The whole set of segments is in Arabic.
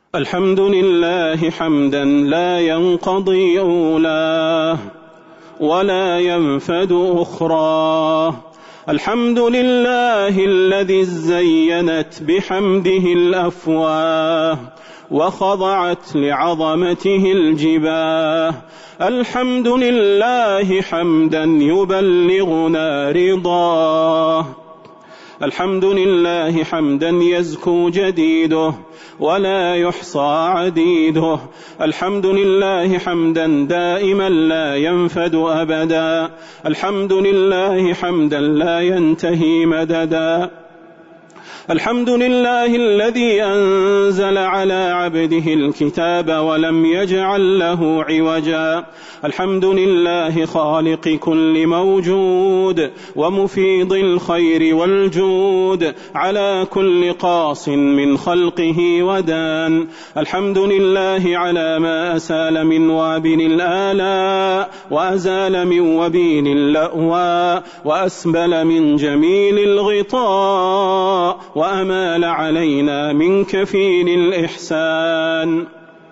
الحمد لله حمدا لا ينقضي أولاه ولا ينفد أخراه. الحمد لله الذي زينت بحمده الأفواه وخضعت لعظمته الجباه. الحمد لله حمدا يبلغنا رضاه. الحمد لله حمدا يزكو جديده ولا يحصى عديده. الحمد لله حمدا دائما لا ينفد أبدا. الحمد لله حمدا لا ينتهي مددا. الحمد لله الذي أنزل على عبده الكتاب ولم يجعل له عوجا. الحمد لله خالق كل موجود ومفيض الخير والجود على كل قاص من خلقه ودان. الحمد لله على ما أسال من وابل الآلاء وأزال من وبين اللأواء وأسبل من جميل الغطاء وأمال علينا من كفيل الإحسان.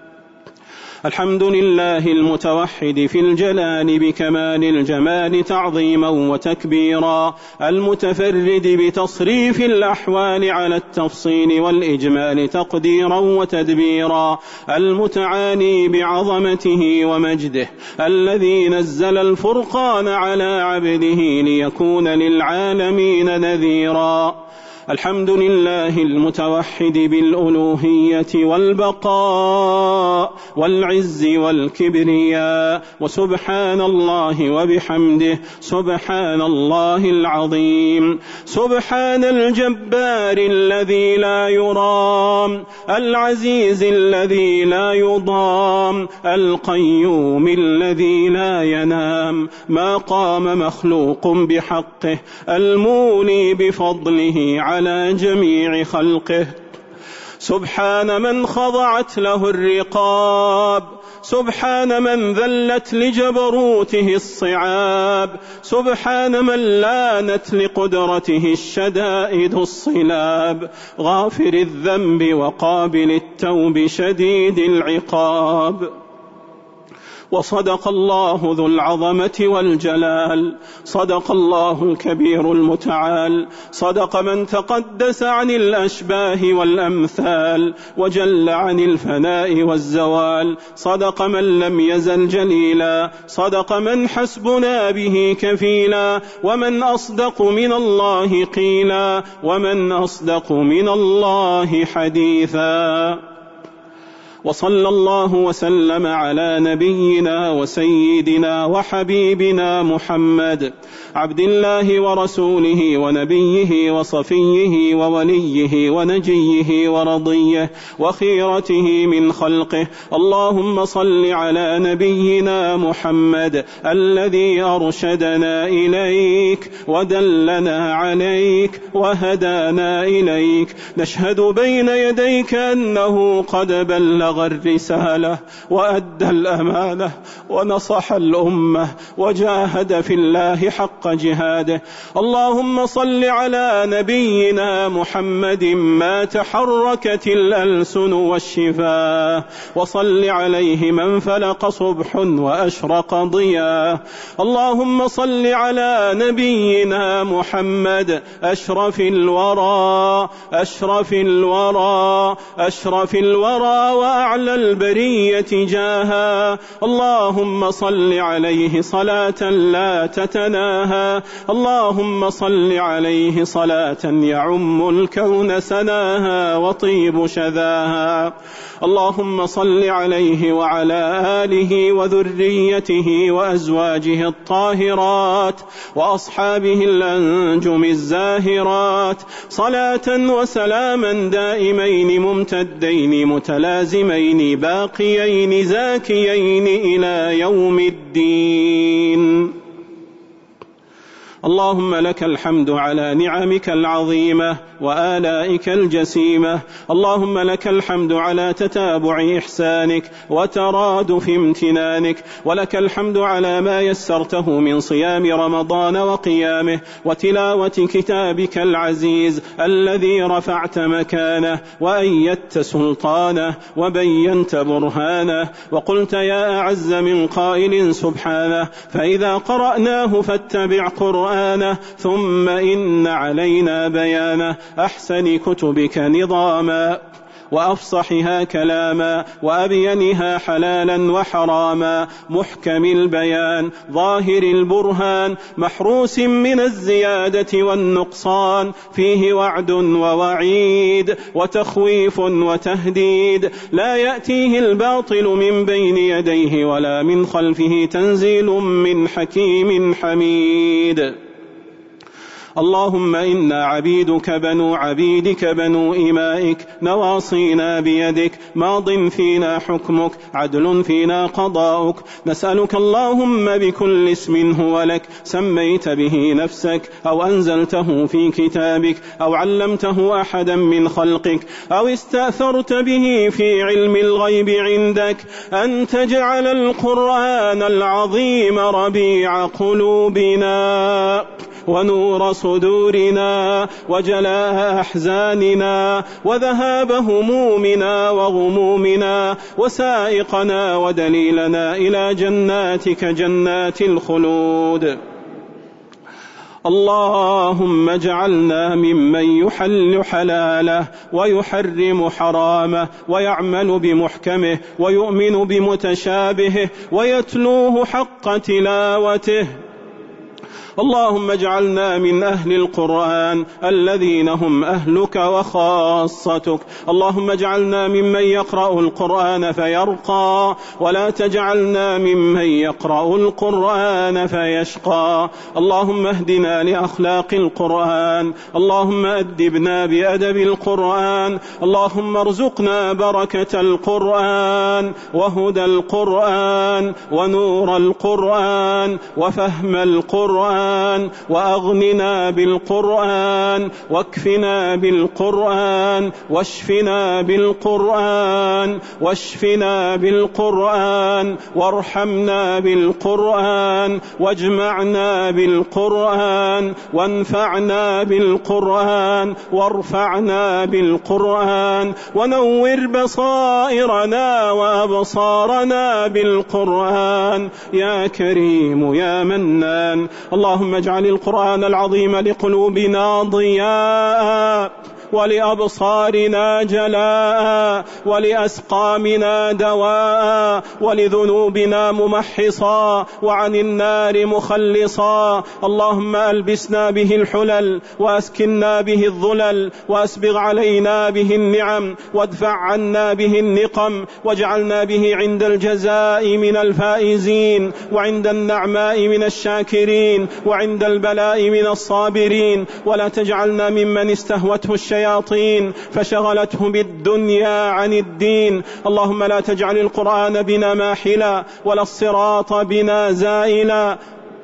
الحمد لله المتوحد في الجلال بكمال الجمال تعظيما وتكبيرا، المتفرد بتصريف الأحوال على التفصيل والإجمال تقديرا وتدبيرا، المتعالي بعظمته ومجده، الذي نزل الفرقان على عبده ليكون للعالمين نذيرا. الحمد لله المتوحد بالألوهية والبقاء والعز والكبرياء، وسبحان الله وبحمده سبحان الله العظيم. سبحان الجبار الذي لا يرام، العزيز الذي لا يضام، القيوم الذي لا ينام، ما قام مخلوق بحقه، المولي بفضله على جميع خلقه. سبحان من خضعت له الرقاب، سبحان من ذلت لجبروته الصعاب، سبحان من لانت لقدرته الشدائد الصلاب، غافر الذنب وقابل التوب شديد العقاب. وصدق الله ذو العظمة والجلال، صدق الله الكبير المتعال، صدق من تقدس عن الأشباه والأمثال وجل عن الفناء والزوال، صدق من لم يزل جليلا، صدق من حسبنا به كفيلا، ومن أصدق من الله قيلا، ومن أصدق من الله حديثا. وصلى الله وسلم على نبينا وسيدنا وحبيبنا محمد عبد الله ورسوله ونبيه وصفيه ووليه ونجيه ورضيه وخيرته من خلقه. اللهم صل على نبينا محمد الذي أرشدنا إليك ودلنا عليك وهدانا إليك. نشهد بين يديك أنه قد بلغ الرسالة وأدى الأمانة ونصح الأمة وجاهد في الله حق جهاده. اللهم صل على نبينا محمد ما تحركت الألسن والشفاه، وصل عليه من فلق صبح وأشرق ضياه. اللهم صل على نبينا محمد أشرف الورى، أشرف الورى، أشرف الورى وأعلى البرية جاها. اللهم صل عليه صلاة لا تتناهى، اللهم صل عليه صلاة يعم الكون سناها وطيب شذاها. اللهم صل عليه وعلى آله وذريته وأزواجه الطاهرات وأصحابه الأنجم الزاهرات، صلاة وسلاما دائمين ممتدين متلازمين باقيين زاكيين إلى يوم الدين. اللهم لك الحمد على نعمك العظيمة وآلائك الجسيمة. اللهم لك الحمد على تتابع إحسانك وترادف امتنانك، ولك الحمد على ما يسرته من صيام رمضان وقيامه وتلاوة كتابك العزيز الذي رفعت مكانه وأيدت سلطانه وبينت برهانه، وقلت يا أعز من قائل سبحانه فإذا قرأناه فاتبع قرآنه ثم إن علينا بيانه. أحسن كتبك نظاما وأفصحها كلاما وأبينها حلالا وحراما، محكم البيان ظاهر البرهان، محروس من الزيادة والنقصان، فيه وعد ووعيد وتخويف وتهديد، لا يأتيه الباطل من بين يديه ولا من خلفه، تنزيل من حكيم حميد. اللهم إنا عبيدك بنو عبيدك بنو إمائك، نواصينا بيدك، ماض فينا حكمك، عدل فينا قضاؤك، نسألك اللهم بكل اسم هو لك سميت به نفسك أو أنزلته في كتابك أو علمته أحدا من خلقك أو استأثرت به في علم الغيب عندك، أن تجعل القرآن العظيم ربيع قلوبنا ونور صدورنا وجلاء أحزاننا وذهاب همومنا وغمومنا وسائقنا ودليلنا إلى جناتك جنات الخلود. اللهم اجعلنا ممن يحل حلاله ويحرم حرامه ويعمل بمحكمه ويؤمن بمتشابهه ويتلوه حق تلاوته. اللهم اجعلنا من أهل القرآن الذين هم أهلك وخاصتك. اللهم اجعلنا ممن يقرأ القرآن فيرقى، ولا تجعلنا ممن يقرأ القرآن فيشقى. اللهم اهدنا لأخلاق القرآن، اللهم أدبنا بأدب القرآن، اللهم ارزقنا بركة القرآن وهدى القرآن ونور القرآن وفهم القرآن، وأغننا بالقرآن واكفنا بالقرآن واشفنا بالقرآن واشفنا بالقرآن وارحمنا بالقرآن واجمعنا بالقرآن وانفعنا بالقرآن وارفعنا بالقرآن ونور بصائرنا وأبصارنا بالقرآن يا كريم يا منان. اللهم اجعل القرآن العظيم لقلوبنا ضياء ولأبصارنا جلاء ولأسقامنا دواء ولذنوبنا ممحصا وعن النار مخلصا. اللهم ألبسنا به الحلل وأسكننا به الظلل وأسبغ علينا به النعم وادفع عنا به النقم، واجعلنا به عند الجزاء من الفائزين وعند النعماء من الشاكرين وعند البلاء من الصابرين، ولا تجعلنا ممن استهوته الشياطين فشغلته بالدنيا عن الدين. اللهم لا تجعل القرآن بنا ماحلا ولا الصراط بنا زائلا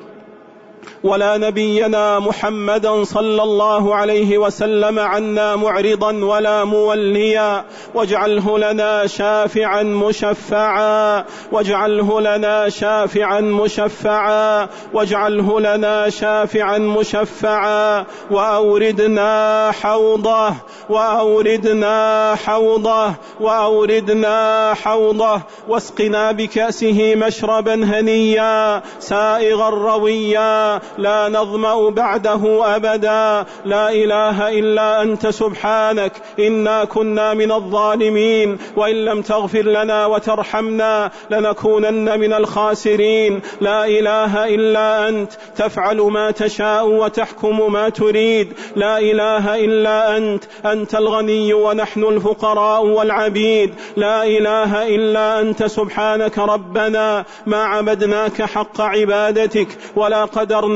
ولا نبينا محمدا صلى الله عليه وسلم عنا معرضا ولا موليا، واجعله لنا شافعا مشفعا، واجعله لنا شافعا مشفعا، واجعله لنا شافعا مشفعا، وأوردنا حوضه وأوردنا حوضه وأوردنا حوضه، واسقنا بكأسه مشربا هنيا سائغا رويا لا نظمأ بعده أبدا. لا إله إلا أنت سبحانك إنا كنا من الظالمين، وإن لم تغفر لنا وترحمنا لنكونن من الخاسرين. لا إله إلا أنت تفعل ما تشاء وتحكم ما تريد. لا إله إلا أنت الغني ونحن الفقراء والعبيد. لا إله إلا أنت سبحانك ربنا ما عبدناك حق عبادتك ولا قدرنا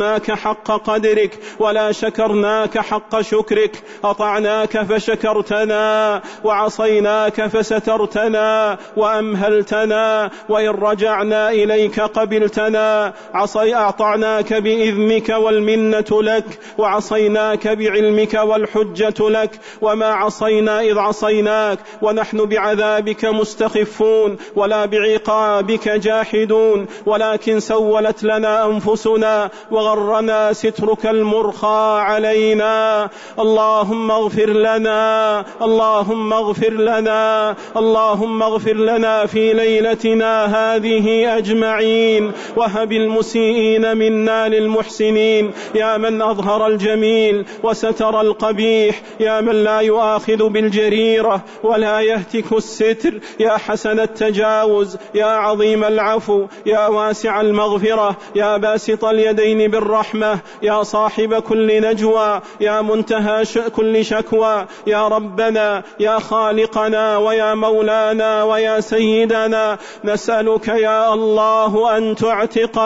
قدرناك حق قدرك ولا شكرناك حق شكرك. أطعناك فشكرتنا وعصيناك فسترتنا وأمهلتنا، وإن رجعنا إليك قبلتنا. أطعناك بإذنك والمنة لك، وعصيناك بعلمك والحجة لك، وما عصينا إذ عصيناك ونحن بعذابك مستخفون ولا بعقابك جاحدون، ولكن سولت لنا أنفسنا وغرنا سترك المرخى علينا. اللهم اغفر لنا، اللهم اغفر لنا، اللهم اغفر لنا في ليلتنا هذه أجمعين، وهب المسيئين منا للمحسنين. يا من أظهر الجميل وستر القبيح، يا من لا يؤاخذ بالجريرة ولا يهتك الستر، يا حسن التجاوز، يا عظيم العفو، يا واسع المغفرة، يا باسط اليدين بالرحمة، يا صاحب كل نجوى، يا منتهى كل شكوى. يا ربنا، يا خالقنا ويا مولانا ويا سيدنا، نسألك يا الله أن تعتق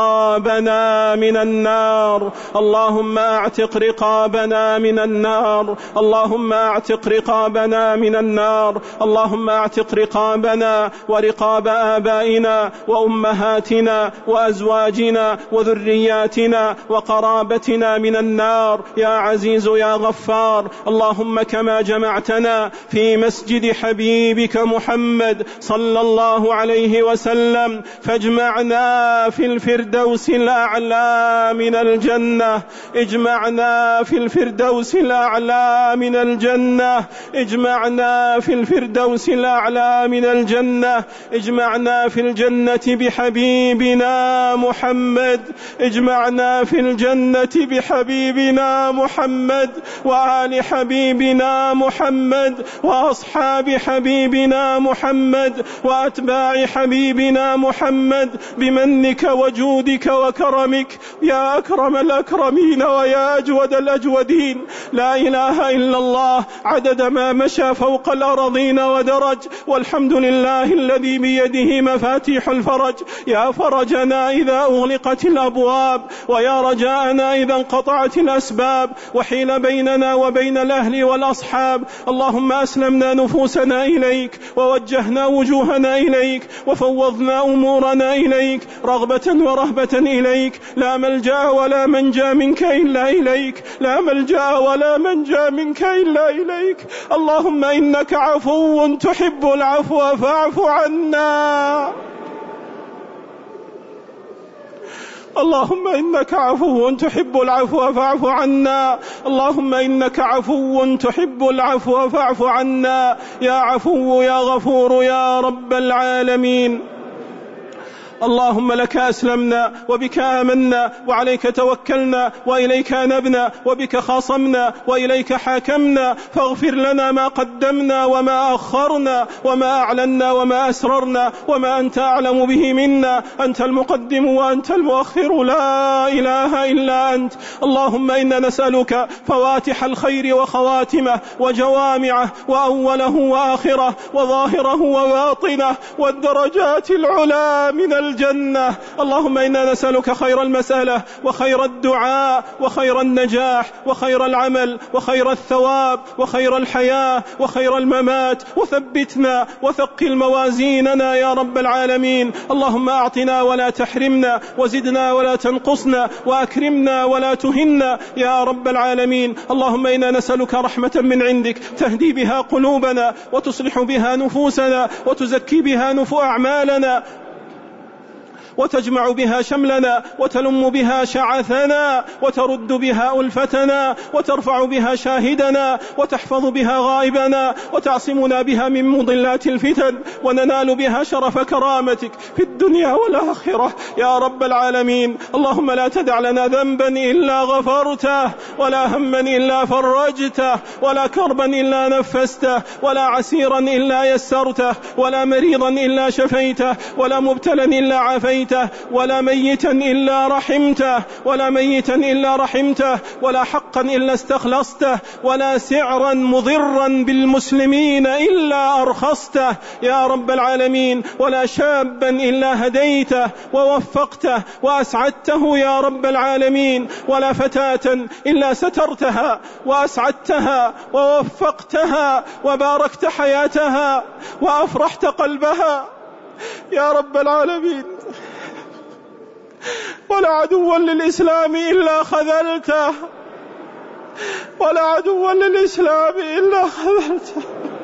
رقابنا من النار. اللهم اعتق رقابنا من النار، اللهم اعتق رقابنا من النار، اللهم اعتق رقابنا ورقاب آبائنا وأمهاتنا وأزواجنا وذرياتنا وقرابتنا من النار يا عزيز يا غفار. اللهم كما جمعتنا في مسجد حبيبك محمد صلى الله عليه وسلم، فاجمعنا في الفردوس الأعلى من الجنة، اجمعنا في الفردوس الأعلى من الجنة، اجمعنا في الفردوس الأعلى من الجنة، اجمعنا في الجنة بحبيبنا محمد، اجمعنا في الجنة بحبيبنا محمد وآل حبيبنا محمد وأصحاب حبيبنا محمد وأتباع حبيبنا محمد، بمنك وجودك وكرمك يا أكرم الأكرمين ويا أجود الأجودين. لا إله إلا الله عدد ما مشى فوق الأرضين ودرج، والحمد لله الذي بيده مفاتيح الفرج. يا فرجنا إذا أغلقت الأبواب، ويا رجاءنا إذا انقطعت الأسباب وحيل بيننا وبين الأهل والأصحاب. اللهم أسلمنا نفوسنا إليك، ووجهنا وجوهنا إليك، وفوضنا أمورنا إليك، رغبة ورهبة إليك. لا ملجأ ولا منجا منك إلا إليك، لا ملجأ ولا منجا منك إلا إليك. اللهم إنك عفو تحب العفو فاعف عنا. اللهم إنك عفو تحب العفو فاعف عنا، اللهم إنك عفو تحب العفو فاعف عنا. يا عفو يا غفور يا رب العالمين. اللهم لك أسلمنا وبك آمنا وعليك توكلنا وإليك أنبنا وبك خاصمنا وإليك حاكمنا، فاغفر لنا ما قدمنا وما أخرنا وما أعلنا وما أسررنا وما أنت أعلم به منا. أنت المقدم وأنت المؤخر، لا إله إلا أنت. اللهم إنا نسألك فواتح الخير وخواتمه وجوامعه وأوله وآخره وظاهره وباطنه والدرجات العلى من الجنة. اللهم إنا نسألك خير المسألة وخير الدعاء وخير النجاح وخير العمل وخير الثواب وخير الحياة وخير الممات، وثبتنا وثقل موازيننا يا رب العالمين. اللهم أعطنا ولا تحرمنا، وزدنا ولا تنقصنا، وأكرمنا ولا تهنا يا رب العالمين. اللهم إنا نسألك رحمة من عندك تهدي بها قلوبنا وتصلح بها نفوسنا وتزكي بها أعمالنا وتجمع بها شملنا وتلم بها شعثنا وترد بها ألفتنا وترفع بها شاهدنا وتحفظ بها غائبنا وتعصمنا بها من مضلات الفتن وننال بها شرف كرامتك في الدنيا والآخرة يا رب العالمين. اللهم لا تدع لنا ذنبا إلا غفرته، ولا هما إلا فرجته، ولا كربا إلا نفسته، ولا عسيرا إلا يسرته، ولا مريضا إلا شفيته، ولا مبتلا إلا عافيته، عافيته، ولا ميتا إلا رحمته، ولا ميتا إلا رحمته، ولا حقا إلا استخلصته، ولا سعرا مضرا بالمسلمين إلا أرخصته يا رب العالمين، ولا شابا إلا هديته ووفقته وأسعدته يا رب العالمين، ولا فتاة إلا سترتها وأسعدتها ووفقتها وباركت حياتها وأفرحت قلبها يا رب العالمين، ولا عدوا للإسلام إلا خذلته، ولا عدوا للإسلام إلا خذلته،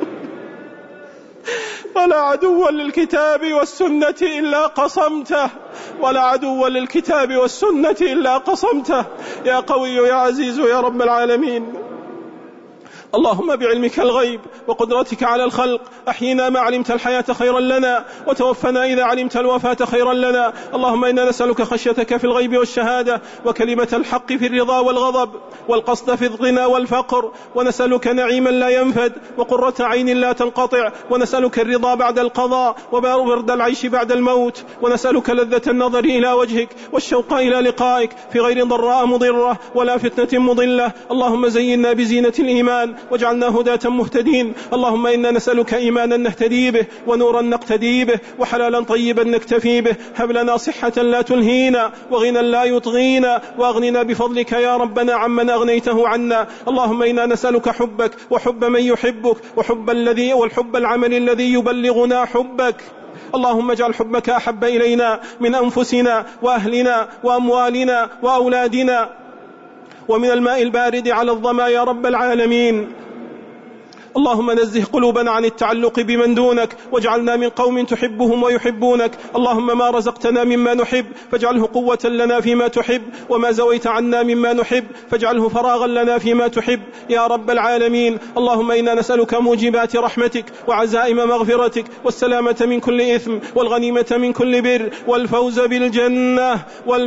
ولا عدوا للكتاب والسنة إلا قصمته، ولا عدوا للكتاب والسنة إلا قصمته يا قوي يا عزيز يا رب العالمين. اللهم بعلمك الغيب وقدرتك على الخلق أحينا ما علمت الحياة خيرا لنا، وتوفنا إذا علمت الوفاة خيرا لنا. اللهم إنا نسألك خشيتك في الغيب والشهادة، وكلمة الحق في الرضا والغضب، والقصد في الغنى والفقر، ونسألك نعيما لا ينفد، وقرة عين لا تنقطع، ونسألك الرضا بعد القضاء، وبرد العيش بعد الموت، ونسألك لذة النظر إلى وجهك والشوق إلى لقائك في غير ضراء مضرة ولا فتنة مضلة. اللهم زينا بزينة الإيمان واجعلنا هداة مهتدين. اللهم إنا نسألك إيمانا نهتدي به، ونورا نقتدي به، وحلالا طيبا نكتفي به. هب لنا صحة لا تلهينا، وغنى لا يطغينا، وأغننا بفضلك يا ربنا عمن أغنيته عنا. اللهم إنا نسألك حبك وحب من يحبك، والحب العمل الذي يبلغنا حبك. اللهم اجعل حبك أحب إلينا من أنفسنا وأهلنا وأموالنا وأولادنا ومن الماء البارد على الظما يا رب العالمين. اللهم نزه قلوبنا عن التعلق بمن دونك، واجعلنا من قوم تحبهم ويحبونك. اللهم ما رزقتنا مما نحب فاجعله قوة لنا فيما تحب، وما زويت عنا مما نحب فاجعله فراغا لنا فيما تحب يا رب العالمين. اللهم إنا نسألك موجبات رحمتك وعزائم مغفرتك، والسلامة من كل إثم، والغنيمة من كل بر، والفوز بالجنة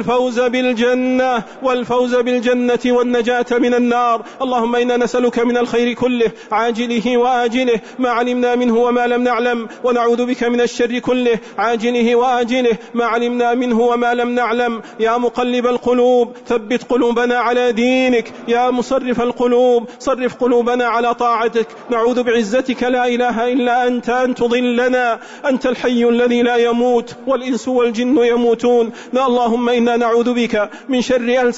والنجاة من النار. اللهم إنا نسألك من الخير كله عاجله وآجله ما علمنا منه وما لم نعلم، ونعوذ بك من الشر كله عاجله وآجله ما علمنا منه وما لم نعلم. يا مقلب القلوب ثبت قلوبنا على دينك، يا مصرف القلوب صرف قلوبنا على طاعتك. نعوذ بعزتك لا إله إلا أنت أن تضلنا، أنت الحي الذي لا يموت والإنس والجن يموتون. اللهم إنا نعوذ بك من شر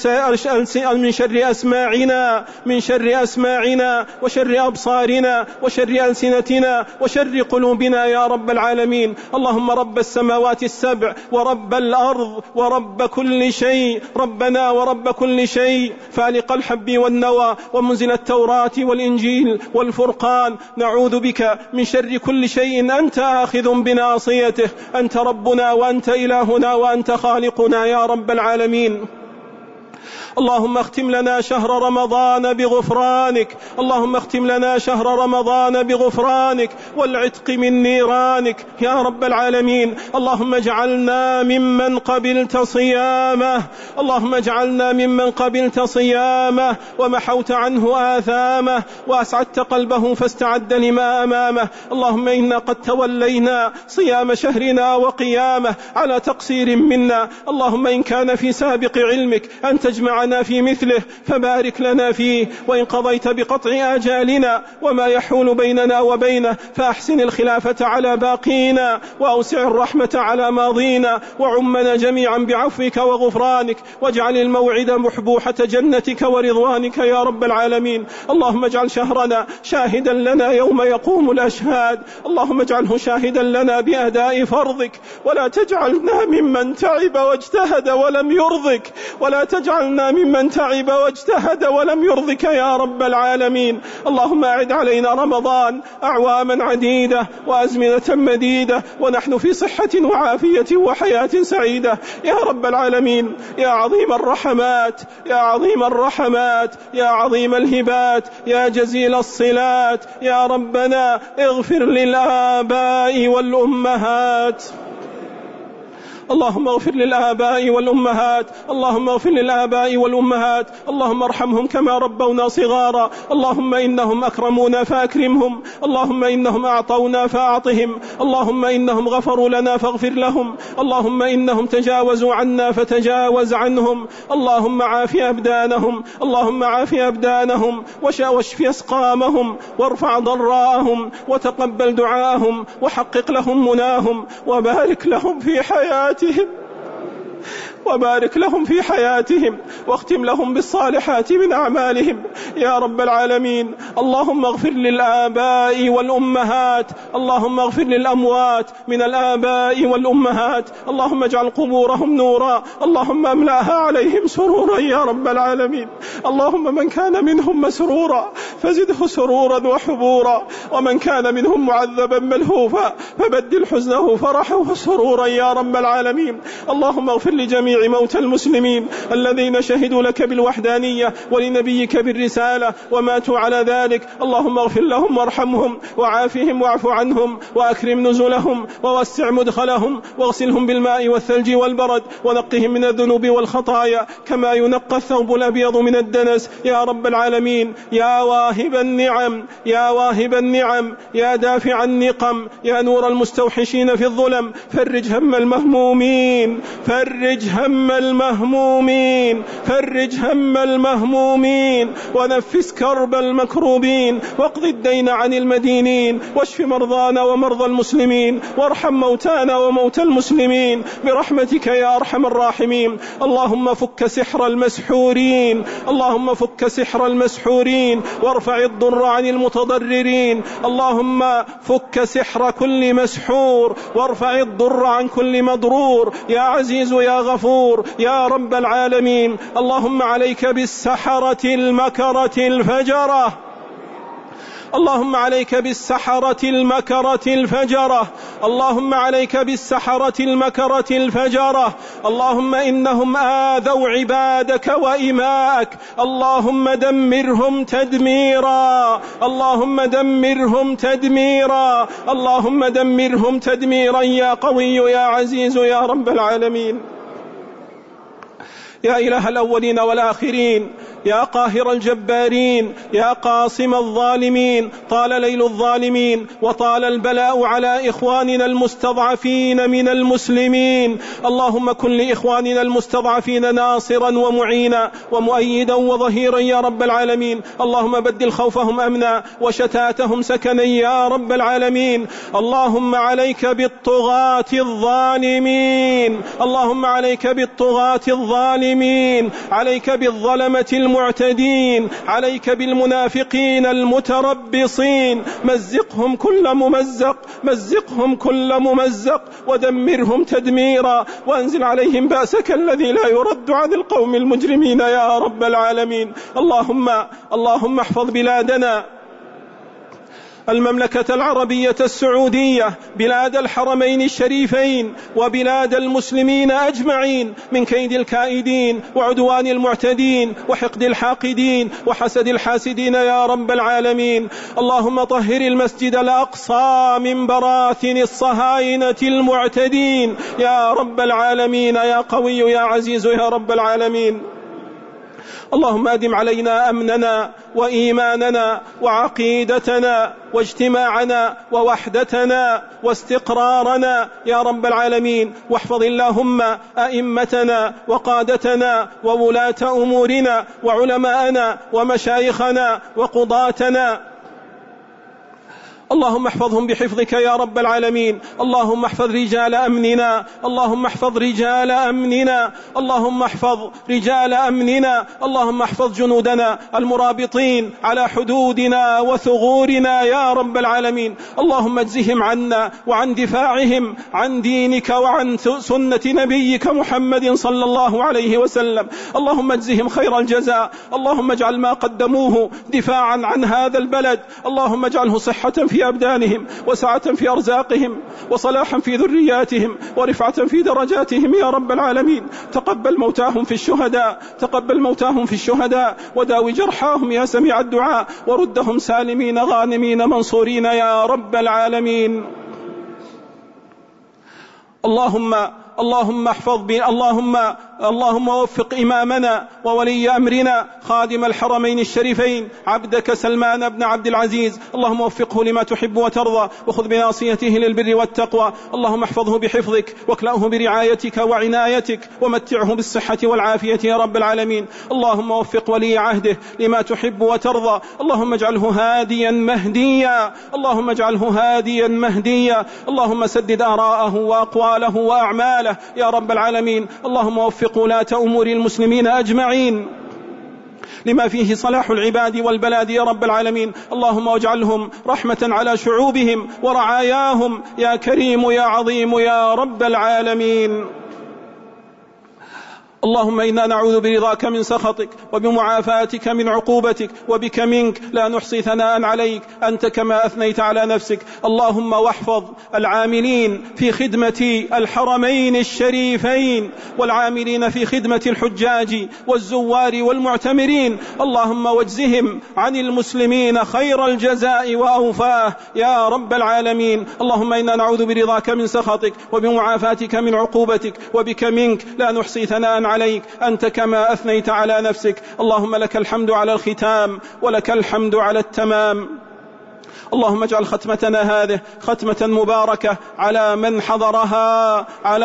أسماعنا وشر أبصارنا وشر ألسنتنا وشر قلوبنا يا رب العالمين. اللهم رب السماوات السبع ورب الأرض ورب كل شيء، ربنا ورب كل شيء، فالق الحب والنوى ومنزل التوراة والإنجيل والفرقان، نعوذ بك من شر كل شيء أنت آخذ بناصيته. أنت ربنا وأنت إلهنا وأنت خالقنا يا رب العالمين. اللهم اختم لنا شهر رمضان بغفرانك، اللهم اختم لنا شهر رمضان بغفرانك والعتق من نيرانك يا رب العالمين. اللهم اجعلنا ممن قبلت صيامه، اللهم اجعلنا ممن قبلت صيامه ومحوت عنه آثامه وأسعدت قلبه فاستعد لما أمامه. اللهم إنا قد تولينا صيام شهرنا وقيامه على تقصير منا. اللهم إن كان في سابق علمك أن تجمعنا في مثله فبارك لنا فيه، وإن قضيت بقطع آجالنا وما يحول بيننا وبينه فأحسن الخلافة على باقينا، وأوسع الرحمة على ماضينا، وعمنا جميعا بعفوك وغفرانك، واجعل الموعد محبوحة جنتك ورضوانك يا رب العالمين. اللهم اجعل شهرنا شاهدا لنا يوم يقوم الأشهاد، اللهم اجعله شاهدا لنا بأداء فرضك، ولا تجعلنا ممن تعب واجتهد ولم يرضك، ولا تجعلنا ممن تعب واجتهد ولم يرضك يا رب العالمين. اللهم أعد علينا رمضان أعواما عديدة وأزمنة مديدة ونحن في صحة وعافية وحياة سعيدة يا رب العالمين. يا عظيم الرحمات، يا عظيم الرحمات، يا عظيم الهبات، يا جزيل الصلات، يا ربنا اغفر للآباء والأمهات. اللهم اغفر للآباء والأمهات، اللهم اغفر للآباء والأمهات، اللهم ارحمهم كما ربونا صغارا. اللهم إنهم أكرمونا فأكرمهم، اللهم إنهم أعطونا فأعطهم، اللهم إنهم غفروا لنا فاغفر لهم، اللهم إنهم تجاوزوا عنا فتجاوز عنهم. اللهم عاف أبدانهم، اللهم عاف أبدانهم واشف أسقامهم وارفع ضراءهم وتقبل دعاءهم وحقق لهم مناهم وبارك لهم في حياتهم، وبارك لهم في حياتهم واختم لهم بالصالحات من أعمالهم يا رب العالمين. اللهم اغفر للآباء والأمهات، اللهم اغفر للأموات من الآباء والأمهات، اللهم اجعل قبورهم نورا، اللهم املأها عليهم سرورا يا رب العالمين. اللهم من كان منهم مسرورا فزده سرورا وحبورا، ومن كان منهم معذبا ملهوفا فبدل حزنه فرحا وسرورا يا رب العالمين. اللهم اغفر لجميع موتى المسلمين الذين شهدوا لك بالوحدانية ولنبيك بالرسالة وماتوا على ذلك، اللهم اغفر لهم وارحمهم وعافهم واعف عنهم وأكرم نزلهم ووسع مدخلهم واغسلهم بالماء والثلج والبرد ونقهم من الذنوب والخطايا كما ينقى الثوب الأبيض من الدنس يا رب العالمين. يا واهب النعم، يا واهب النعم، يا دافع النقم، يا نور المستوحشين في الظلم، فرج هم المهمومين، فرج هم المهمومين، فرج هم المهمومين ونفس كرب المكروبين واقض الدين عن المدينين واشف مرضانا ومرضى المسلمين وارحم موتانا وموتى المسلمين برحمتك يا أرحم الراحمين. اللهم فك سحر المسحورين، اللهم فك سحر المسحورين وارفع الضر عن المتضررين، اللهم فك سحر كل مسحور وارفع الضر عن كل مضرور يا عزيز يا غفور يا رب العالمين. اللهم عليك بالسحرة المكرة الفجرة، اللهم عليك بالسحرة المكرة الفجرة، اللهم عليك بالسحرة المكرة الفجرة، اللهم إنهم آذوا عبادك وإماءك، اللهم دمرهم تدميرا، اللهم دمرهم تدميرا، اللهم دمرهم تدميرا يا قوي يا عزيز يا رب العالمين. يا إله الأولين والآخرين، يا قاهر الجبارين، يا قاصم الظالمين، طال ليل الظالمين وطال البلاء على إخواننا المستضعفين من المسلمين، اللهم كن لإخواننا المستضعفين ناصرا ومعينا ومؤيدا وظهيرا يا رب العالمين، اللهم بدل خوفهم أمنا وشتاتهم سكنا يا رب العالمين. اللهم عليك بالطغاة الظالمين، اللهم عليك بالطغاة الظالمين، عليك بالظلمة المعتدين، عليك بالمنافقين المتربصين، مزقهم كل ممزق، مزقهم كل ممزق ودمرهم تدميرا وانزل عليهم بأسك الذي لا يرد عن القوم المجرمين يا رب العالمين. اللهم احفظ بلادنا المملكة العربية السعودية، بلاد الحرمين الشريفين، وبلاد المسلمين أجمعين من كيد الكائدين وعدوان المعتدين وحقد الحاقدين وحسد الحاسدين يا رب العالمين. اللهم طهر المسجد الأقصى من براثن الصهاينة المعتدين يا رب العالمين، يا قوي يا عزيز يا رب العالمين. اللهم أدم علينا أمننا وإيماننا وعقيدتنا واجتماعنا ووحدتنا واستقرارنا يا رب العالمين، واحفظ اللهم أئمتنا وقادتنا وولاة أمورنا وعلماءنا ومشايخنا وقضاتنا، اللهم احفظهم بحفظك يا رب العالمين. اللهم احفظ رجال أمننا، اللهم احفظ رجال أمننا، اللهم احفظ رجال أمننا، اللهم احفظ جنودنا المرابطين على حدودنا وثغورنا يا رب العالمين. اللهم اجزهم عنا وعن دفاعهم عن دينك وعن سنة نبيك محمد صلى الله عليه وسلم، اللهم اجزهم خير الجزاء. اللهم اجعل ما قدموه دفاعا عن هذا البلد، اللهم اجعله صحة في أبدانهم وسعة في أرزاقهم وصلاحا في ذرياتهم ورفعة في درجاتهم يا رب العالمين. تقبل موتاهم في الشهداء، تقبل موتاهم في الشهداء وداوي جرحاهم يا سميع الدعاء، وردهم سالمين غانمين منصورين يا رب العالمين. اللهم وفق إمامنا وولي أمرنا خادم الحرمين الشريفين عبدك سلمان بن عبد العزيز، اللهم وفقه لما تحب وترضى، وخذ بناصيته للبر والتقوى، اللهم احفظه بحفظك واكلأه برعايتك وعنايتك، ومتعه بالصحة والعافية يا رب العالمين. اللهم وفق ولي عهده لما تحب وترضى، اللهم اجعله هاديا مهديا، اللهم اجعله هاديا مهديا، اللهم سدد آراءه وأقواله وأعماله يا رب العالمين. اللهم وفق ولاة أمور المسلمين أجمعين لما فيه صلاح العباد والبلاد يا رب العالمين. اللهم واجعلهم رحمة على شعوبهم ورعاياهم يا كريم يا عظيم يا رب العالمين. اللهم إنا نعوذ برضاك من سخطك وبمعافاتك من عقوبتك، وبك منك لا نحصي ثناء عليك أنت كما أثنيت على نفسك. اللهم واحفظ العاملين في خدمة الحرمين الشريفين والعاملين في خدمة الحجاج والزوار والمعتمرين، اللهم واجزهم عن المسلمين خير الجزاء وأوفاه يا رب العالمين. اللهم إنا نعوذ برضاك من سخطك وبمعافاتك من عقوبتك، وبك منك لا نحصي ثناء عليك أنت كما أثنيت على نفسك. اللهم لك الحمد على الختام ولك الحمد على التمام. اللهم اجعل ختمتنا هذه ختمة مباركة على من حضرها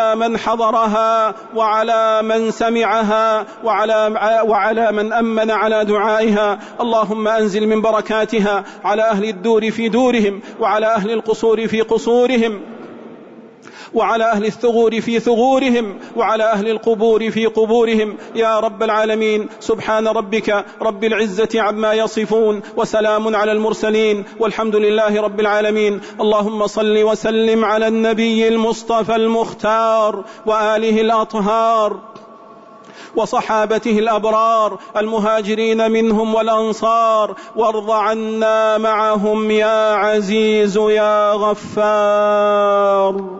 وعلى من سمعها وعلى من أمن على دعائها. اللهم أنزل من بركاتها على أهل الدور في دورهم، وعلى أهل القصور في قصورهم، وعلى أهل الثغور في ثغورهم، وعلى أهل القبور في قبورهم يا رب العالمين. سبحان ربك رب العزة عما يصفون، وسلام على المرسلين، والحمد لله رب العالمين. اللهم صل وسلم على النبي المصطفى المختار وآله الأطهار وصحابته الأبرار المهاجرين منهم والأنصار، وارض عنا معهم يا عزيز يا غفار.